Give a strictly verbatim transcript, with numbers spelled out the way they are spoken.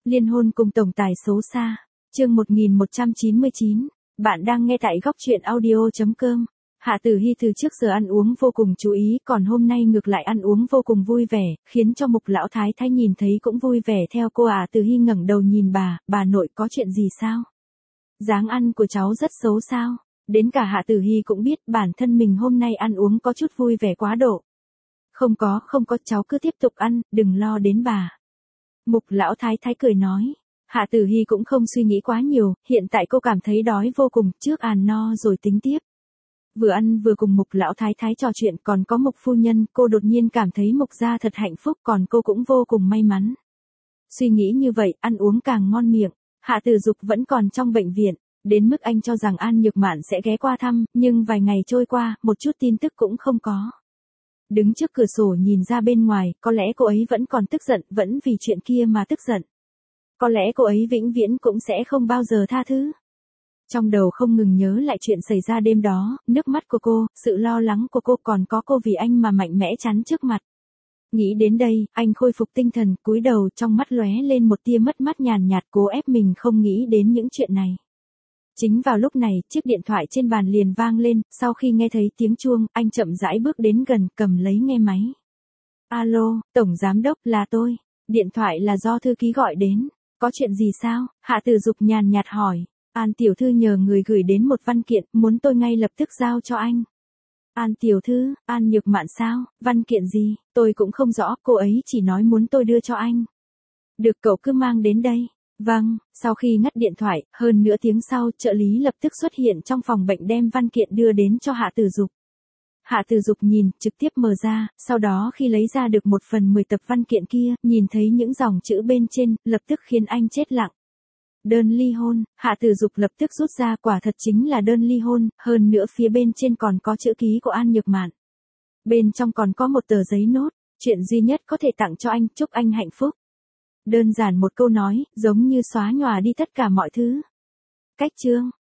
Liên hôn cùng tổng tài xấu xa. Chương một nghìn một trăm chín mươi chín. Bạn đang nghe tại góc truyện audio chấm com. Hạ Tử Hi từ trước giờ ăn uống vô cùng chú ý, còn hôm nay ngược lại ăn uống vô cùng vui vẻ, khiến cho Mục lão thái thái nhìn thấy cũng vui vẻ theo cô. À Tử Hi ngẩng đầu nhìn bà, bà nội có chuyện gì sao? Dáng ăn của cháu rất xấu sao? Đến cả Hạ Tử Hi cũng biết bản thân mình hôm nay ăn uống có chút vui vẻ quá độ. Không có, không có, cháu cứ tiếp tục ăn, đừng lo đến bà. Mục lão thái thái cười nói. Hạ Tử Hi cũng không suy nghĩ quá nhiều, hiện tại cô cảm thấy đói vô cùng, trước ăn no rồi tính tiếp. Vừa ăn vừa cùng Mục lão thái thái trò chuyện, còn có Mục phu nhân, cô đột nhiên cảm thấy Mục gia thật hạnh phúc, còn cô cũng vô cùng may mắn. Suy nghĩ như vậy, ăn uống càng ngon miệng. Hạ Tử Dục vẫn còn trong bệnh viện, đến mức anh cho rằng An Nhược Mạn sẽ ghé qua thăm, nhưng vài ngày trôi qua, một chút tin tức cũng không có. Đứng trước cửa sổ nhìn ra bên ngoài, có lẽ cô ấy vẫn còn tức giận, vẫn vì chuyện kia mà tức giận. Có lẽ cô ấy vĩnh viễn cũng sẽ không bao giờ tha thứ. Trong đầu không ngừng nhớ lại chuyện xảy ra đêm đó, nước mắt của cô, sự lo lắng của cô, còn có cô vì anh mà mạnh mẽ chắn trước mặt. Nghĩ đến đây, anh khôi phục tinh thần, cúi đầu, trong mắt lóe lên một tia mất mát nhàn nhạt, cố ép mình không nghĩ đến những chuyện này. Chính vào lúc này, chiếc điện thoại trên bàn liền vang lên, sau khi nghe thấy tiếng chuông, anh chậm rãi bước đến gần, cầm lấy nghe máy. Alo, Tổng Giám Đốc, là tôi. Điện thoại là do thư ký gọi đến. Có chuyện gì sao? Hạ Tử Dục nhàn nhạt hỏi. An tiểu thư nhờ người gửi đến một văn kiện, muốn tôi ngay lập tức giao cho anh. An tiểu thư, An Nhược Mạn sao? Văn kiện gì? Tôi cũng không rõ, cô ấy chỉ nói muốn tôi đưa cho anh. Được, cậu cứ mang đến đây. Vâng, sau khi ngắt điện thoại, hơn nửa tiếng sau, trợ lý lập tức xuất hiện trong phòng bệnh đem văn kiện đưa đến cho Hạ Tử Dục. Hạ Tử Dục nhìn, trực tiếp mở ra, sau đó khi lấy ra được một phần mười tập văn kiện kia, nhìn thấy những dòng chữ bên trên, lập tức khiến anh chết lặng. Đơn ly hôn. Hạ Tử Dục lập tức rút ra, quả thật chính là đơn ly hôn, hơn nữa phía bên trên còn có chữ ký của An Nhược Mạn. Bên trong còn có một tờ giấy nốt, chuyện duy nhất có thể tặng cho anh, chúc anh hạnh phúc. Đơn giản một câu nói, giống như xóa nhòa đi tất cả mọi thứ. Cách chương.